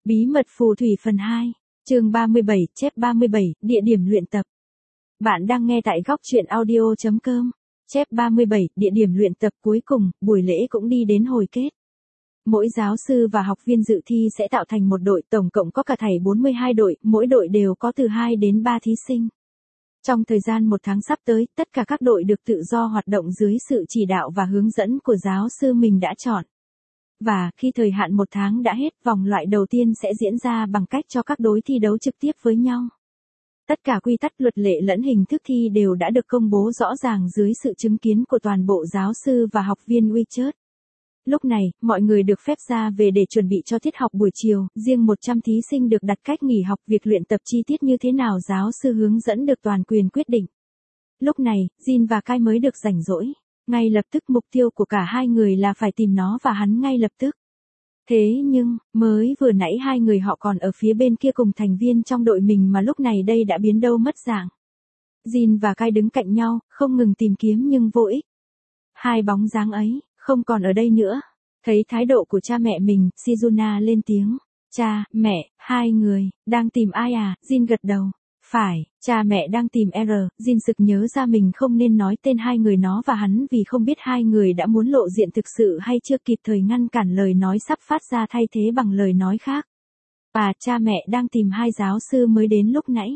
Bí mật phù thủy phần 2, chương 37, chép 37, địa điểm luyện tập. Bạn đang nghe tại góc truyện audio.com. Chép 37, địa điểm luyện tập cuối cùng, buổi lễ cũng đi đến hồi kết. Mỗi giáo sư và học viên dự thi sẽ tạo thành một đội, tổng cộng có cả thảy 42 đội, mỗi đội đều có từ 2 đến 3 thí sinh. Trong thời gian 1 tháng sắp tới, tất cả các đội được tự do hoạt động dưới sự chỉ đạo và hướng dẫn của giáo sư mình đã chọn. Và, khi thời hạn 1 tháng đã hết, vòng loại đầu tiên sẽ diễn ra bằng cách cho các đối thi đấu trực tiếp với nhau. Tất cả quy tắc luật lệ lẫn hình thức thi đều đã được công bố rõ ràng dưới sự chứng kiến của toàn bộ giáo sư và học viên WeChat. Lúc này, mọi người được phép ra về để chuẩn bị cho tiết học buổi chiều, riêng 100 thí sinh được đặt cách nghỉ học, việc luyện tập chi tiết như thế nào giáo sư hướng dẫn được toàn quyền quyết định. Lúc này, Jin và Kai mới được rảnh rỗi. Ngay lập tức mục tiêu của cả hai người là phải tìm nó và hắn ngay lập tức. Thế nhưng, mới vừa nãy hai người họ còn ở phía bên kia cùng thành viên trong đội mình mà lúc này đây đã biến đâu mất dạng. Jin và Kai đứng cạnh nhau, không ngừng tìm kiếm nhưng vô ích. Hai bóng dáng ấy, không còn ở đây nữa. Thấy thái độ của cha mẹ mình, Shizuna lên tiếng. Cha, mẹ, hai người, đang tìm ai à? Jin gật đầu. Phải, cha mẹ đang tìm R, Jin sực nhớ ra mình không nên nói tên hai người nó và hắn vì không biết hai người đã muốn lộ diện thực sự hay chưa, kịp thời ngăn cản lời nói sắp phát ra thay thế bằng lời nói khác. Và cha mẹ đang tìm hai giáo sư mới đến lúc nãy.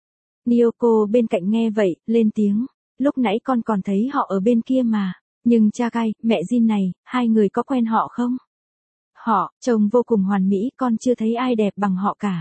Nyoko bên cạnh nghe vậy, lên tiếng. Lúc nãy con còn thấy họ ở bên kia mà. Nhưng cha Kai, mẹ Jin này, hai người có quen họ không? Họ, trông vô cùng hoàn mỹ, con chưa thấy ai đẹp bằng họ cả.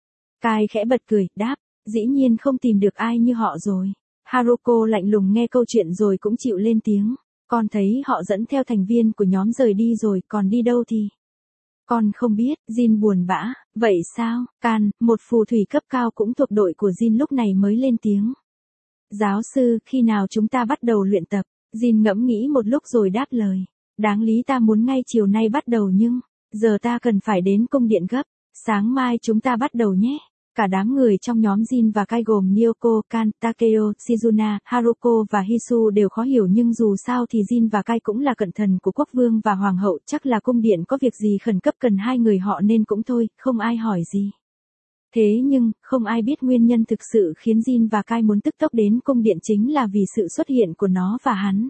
Kai khẽ bật cười, đáp. Dĩ nhiên không tìm được ai như họ rồi. Haruko lạnh lùng nghe câu chuyện rồi cũng chịu lên tiếng. Con thấy họ dẫn theo thành viên của nhóm rời đi rồi, còn đi đâu thì? Con không biết, Jin buồn bã. Vậy sao? Kan, một phù thủy cấp cao cũng thuộc đội của Jin lúc này mới lên tiếng. Giáo sư, khi nào chúng ta bắt đầu luyện tập? Jin ngẫm nghĩ một lúc rồi đáp lời. Đáng lý ta muốn ngay chiều nay bắt đầu nhưng, giờ ta cần phải đến cung điện gấp. Sáng mai chúng ta bắt đầu nhé. Cả đám người trong nhóm Jin và Kai gồm Nyoko, Kan, Takeo, Shizuna, Haruko và Hisu đều khó hiểu nhưng dù sao thì Jin và Kai cũng là cận thần của quốc vương và hoàng hậu, chắc là cung điện có việc gì khẩn cấp cần hai người họ nên cũng thôi, không ai hỏi gì. Thế nhưng, không ai biết nguyên nhân thực sự khiến Jin và Kai muốn tức tốc đến cung điện chính là vì sự xuất hiện của nó và hắn.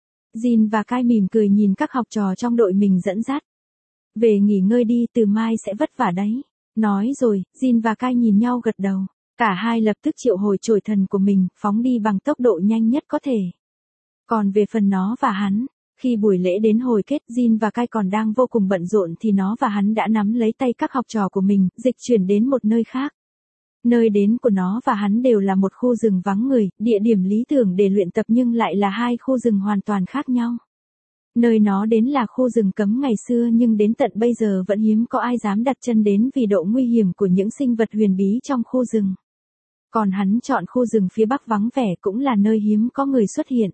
Jin và Kai mỉm cười nhìn các học trò trong đội mình dẫn dắt. Về nghỉ ngơi đi, từ mai sẽ vất vả đấy. Nói rồi, Jin và Kai nhìn nhau gật đầu. Cả hai lập tức triệu hồi chổi thần của mình, phóng đi bằng tốc độ nhanh nhất có thể. Còn về phần nó và hắn, khi buổi lễ đến hồi kết, Jin và Kai còn đang vô cùng bận rộn thì nó và hắn đã nắm lấy tay các học trò của mình, dịch chuyển đến một nơi khác. Nơi đến của nó và hắn đều là một khu rừng vắng người, địa điểm lý tưởng để luyện tập nhưng lại là hai khu rừng hoàn toàn khác nhau. Nơi nó đến là khu rừng cấm ngày xưa nhưng đến tận bây giờ vẫn hiếm có ai dám đặt chân đến vì độ nguy hiểm của những sinh vật huyền bí trong khu rừng. Còn hắn chọn khu rừng phía bắc vắng vẻ cũng là nơi hiếm có người xuất hiện.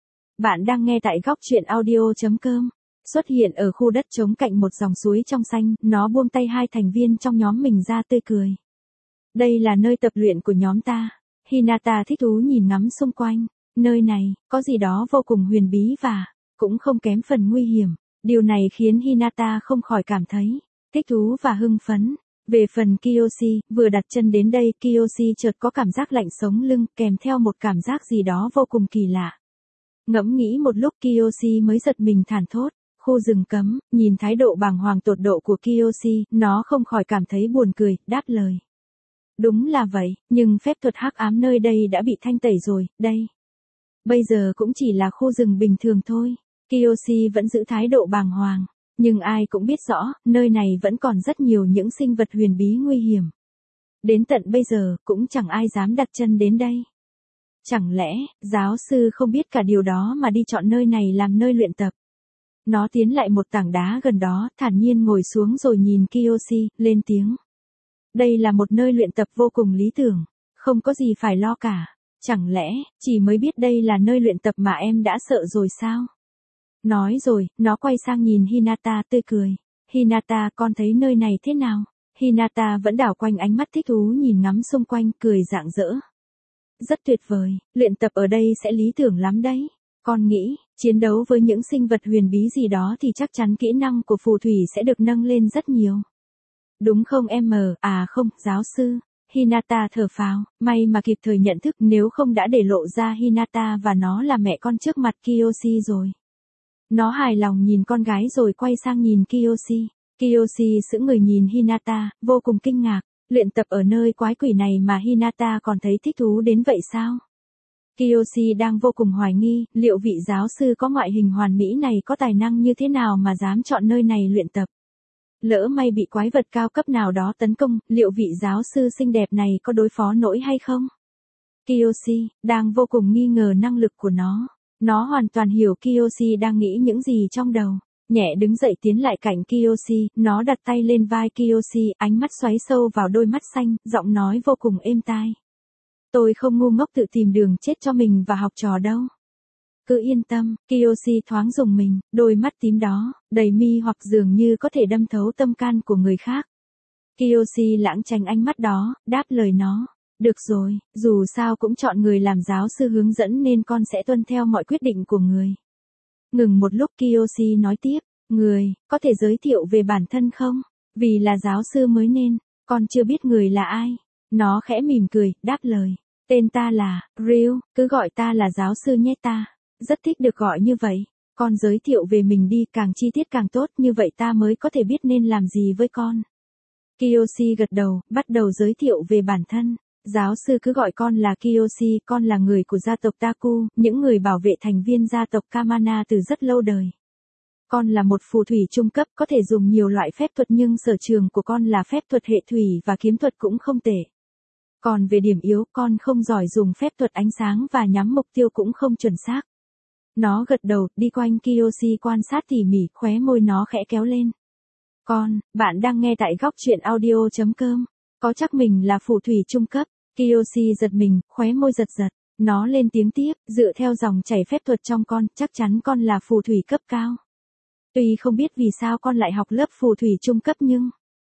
Bạn đang nghe tại góc truyện audio.com. Xuất hiện ở khu đất trống cạnh một dòng suối trong xanh, nó buông tay hai thành viên trong nhóm mình ra tươi cười. Đây là nơi tập luyện của nhóm ta. Hinata thích thú nhìn ngắm xung quanh. Nơi này, có gì đó vô cùng huyền bí và cũng không kém phần nguy hiểm. Điều này khiến Hinata không khỏi cảm thấy thích thú và hưng phấn. Về phần Kiyoshi, vừa đặt chân đến đây, Kiyoshi chợt có cảm giác lạnh sống lưng, kèm theo một cảm giác gì đó vô cùng kỳ lạ. Ngẫm nghĩ một lúc Kiyoshi mới giật mình thản thốt. Khu rừng cấm, nhìn thái độ bàng hoàng tột độ của Kiyoshi, nó không khỏi cảm thấy buồn cười, đáp lời. Đúng là vậy, nhưng phép thuật hắc ám nơi đây đã bị thanh tẩy rồi, đây. Bây giờ cũng chỉ là khu rừng bình thường thôi. Kiyoshi vẫn giữ thái độ bàng hoàng. Nhưng ai cũng biết rõ, nơi này vẫn còn rất nhiều những sinh vật huyền bí nguy hiểm. Đến tận bây giờ, cũng chẳng ai dám đặt chân đến đây. Chẳng lẽ, giáo sư không biết cả điều đó mà đi chọn nơi này làm nơi luyện tập. Nó tiến lại một tảng đá gần đó, thản nhiên ngồi xuống rồi nhìn Kiyoshi, lên tiếng. Đây là một nơi luyện tập vô cùng lý tưởng. Không có gì phải lo cả. Chẳng lẽ, chỉ mới biết đây là nơi luyện tập mà em đã sợ rồi sao? Nói rồi, nó quay sang nhìn Hinata tươi cười. Hinata, con thấy nơi này thế nào? Hinata vẫn đảo quanh ánh mắt thích thú nhìn ngắm xung quanh, cười rạng rỡ. Rất tuyệt vời, luyện tập ở đây sẽ lý tưởng lắm đấy. Con nghĩ, chiến đấu với những sinh vật huyền bí gì đó thì chắc chắn kỹ năng của phù thủy sẽ được nâng lên rất nhiều. Đúng không em? Không, giáo sư. Hinata thở phào, may mà kịp thời nhận thức, nếu không đã để lộ ra Hinata và nó là mẹ con trước mặt Kiyoshi rồi. Nó hài lòng nhìn con gái rồi quay sang nhìn Kiyoshi. Kiyoshi sững người nhìn Hinata, vô cùng kinh ngạc. Luyện tập ở nơi quái quỷ này mà Hinata còn thấy thích thú đến vậy sao? Kiyoshi đang vô cùng hoài nghi, liệu vị giáo sư có ngoại hình hoàn mỹ này có tài năng như thế nào mà dám chọn nơi này luyện tập? Lỡ may bị quái vật cao cấp nào đó tấn công, liệu vị giáo sư xinh đẹp này có đối phó nổi hay không? Kiyoshi đang vô cùng nghi ngờ năng lực của nó. Nó hoàn toàn hiểu Kiyoshi đang nghĩ những gì trong đầu. Nhẹ đứng dậy tiến lại cạnh Kiyoshi, nó đặt tay lên vai Kiyoshi, ánh mắt xoáy sâu vào đôi mắt xanh, giọng nói vô cùng êm tai. Tôi không ngu ngốc tự tìm đường chết cho mình và học trò đâu. Cứ yên tâm, Kiyoshi thoáng rùng mình, đôi mắt tím đó, đầy mi hoặc dường như có thể đâm thấu tâm can của người khác. Kiyoshi lãng tránh ánh mắt đó, đáp lời nó. Được rồi, dù sao cũng chọn người làm giáo sư hướng dẫn nên con sẽ tuân theo mọi quyết định của người. Ngừng một lúc Kiyoshi nói tiếp, người, có thể giới thiệu về bản thân không? Vì là giáo sư mới nên, con chưa biết người là ai. Nó khẽ mỉm cười, đáp lời. Tên ta là, Ryu, cứ gọi ta là giáo sư nhé ta. Rất thích được gọi như vậy. Con giới thiệu về mình đi, càng chi tiết càng tốt, như vậy ta mới có thể biết nên làm gì với con. Kiyoshi gật đầu, bắt đầu giới thiệu về bản thân. Giáo sư cứ gọi con là Kiyoshi, con là người của gia tộc Taku, những người bảo vệ thành viên gia tộc Kamana từ rất lâu đời. Con là một phù thủy trung cấp, có thể dùng nhiều loại phép thuật nhưng sở trường của con là phép thuật hệ thủy và kiếm thuật cũng không tệ. Còn về điểm yếu, con không giỏi dùng phép thuật ánh sáng và nhắm mục tiêu cũng không chuẩn xác. Nó gật đầu, đi quanh Kiyoshi quan sát tỉ mỉ, khóe môi nó khẽ kéo lên. Bạn đang nghe tại góc truyện audio.com. Có chắc mình là phù thủy trung cấp? Kiyoshi giật mình, khóe môi giật giật. Nó lên tiếng tiếp, dựa theo dòng chảy phép thuật trong con, chắc chắn con là phù thủy cấp cao. Tuy không biết vì sao con lại học lớp phù thủy trung cấp nhưng...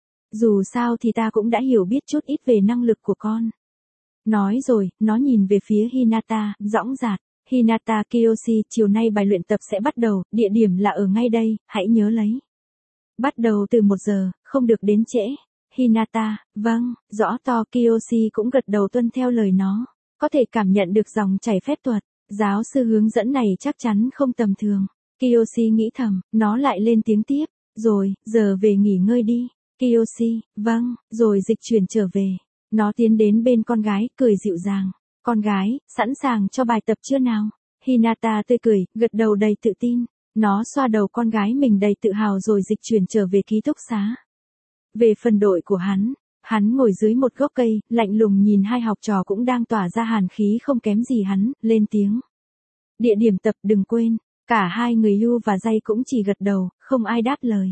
Dù sao thì ta cũng đã hiểu biết chút ít về năng lực của con. Nói rồi, nó nhìn về phía Hinata, dõng dạc. Hinata, Kiyoshi, chiều nay bài luyện tập sẽ bắt đầu, địa điểm là ở ngay đây, hãy nhớ lấy. Bắt đầu từ 1 giờ, không được đến trễ. Hinata, vâng, rõ to. Kiyoshi cũng gật đầu tuân theo lời nó. Có thể cảm nhận được dòng chảy phép thuật. Giáo sư hướng dẫn này chắc chắn không tầm thường. Kiyoshi nghĩ thầm, nó lại lên tiếng tiếp. Rồi, giờ về nghỉ ngơi đi. Kiyoshi, vâng, rồi dịch chuyển trở về. Nó tiến đến bên con gái, cười dịu dàng. Con gái, sẵn sàng cho bài tập chưa nào? Hinata tươi cười, gật đầu đầy tự tin. Nó xoa đầu con gái mình đầy tự hào rồi dịch chuyển trở về ký túc xá. Về phần đội của hắn ngồi dưới một gốc cây, lạnh lùng nhìn hai học trò cũng đang tỏa ra hàn khí không kém gì hắn, lên tiếng. Địa điểm tập đừng quên, cả hai người Yu và Jay cũng chỉ gật đầu, không ai đáp lời.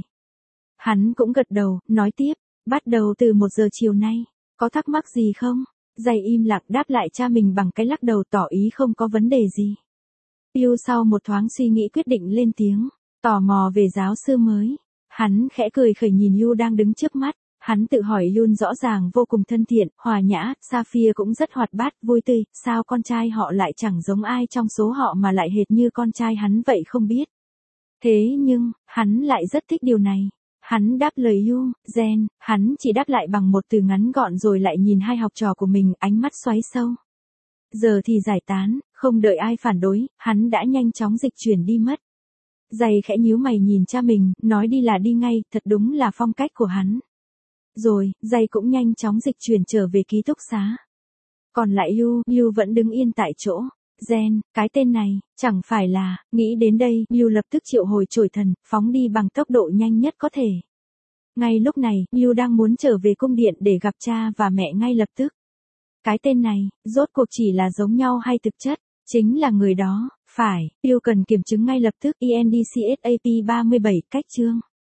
Hắn cũng gật đầu, nói tiếp, bắt đầu từ 1 giờ chiều nay, có thắc mắc gì không? Jay im lặng đáp lại cha mình bằng cái lắc đầu tỏ ý không có vấn đề gì. Yu sau một thoáng suy nghĩ quyết định lên tiếng, tò mò về giáo sư mới. Hắn khẽ cười khẩy nhìn Yu đang đứng trước mắt, hắn tự hỏi Yun rõ ràng vô cùng thân thiện, hòa nhã, Sapphire cũng rất hoạt bát, vui tươi, sao con trai họ lại chẳng giống ai trong số họ mà lại hệt như con trai hắn vậy không biết. Thế nhưng, hắn lại rất thích điều này. Hắn đáp lời Yu, Gen, hắn chỉ đáp lại bằng một từ ngắn gọn rồi lại nhìn hai học trò của mình, ánh mắt xoáy sâu. Giờ thì giải tán, không đợi ai phản đối, hắn đã nhanh chóng dịch chuyển đi mất. Jay khẽ nhíu mày nhìn cha mình, nói đi là đi ngay, thật đúng là phong cách của hắn. Rồi, Jay cũng nhanh chóng dịch chuyển trở về ký túc xá. Còn lại Yu vẫn đứng yên tại chỗ. Gen, cái tên này, chẳng phải là, nghĩ đến đây, Yu lập tức triệu hồi chổi thần, phóng đi bằng tốc độ nhanh nhất có thể. Ngay lúc này, Yu đang muốn trở về cung điện để gặp cha và mẹ ngay lập tức. Cái tên này, rốt cuộc chỉ là giống nhau hay thực chất, chính là người đó, phải, Yu cần kiểm chứng ngay lập tức. ENDCSAP 37, cách chương.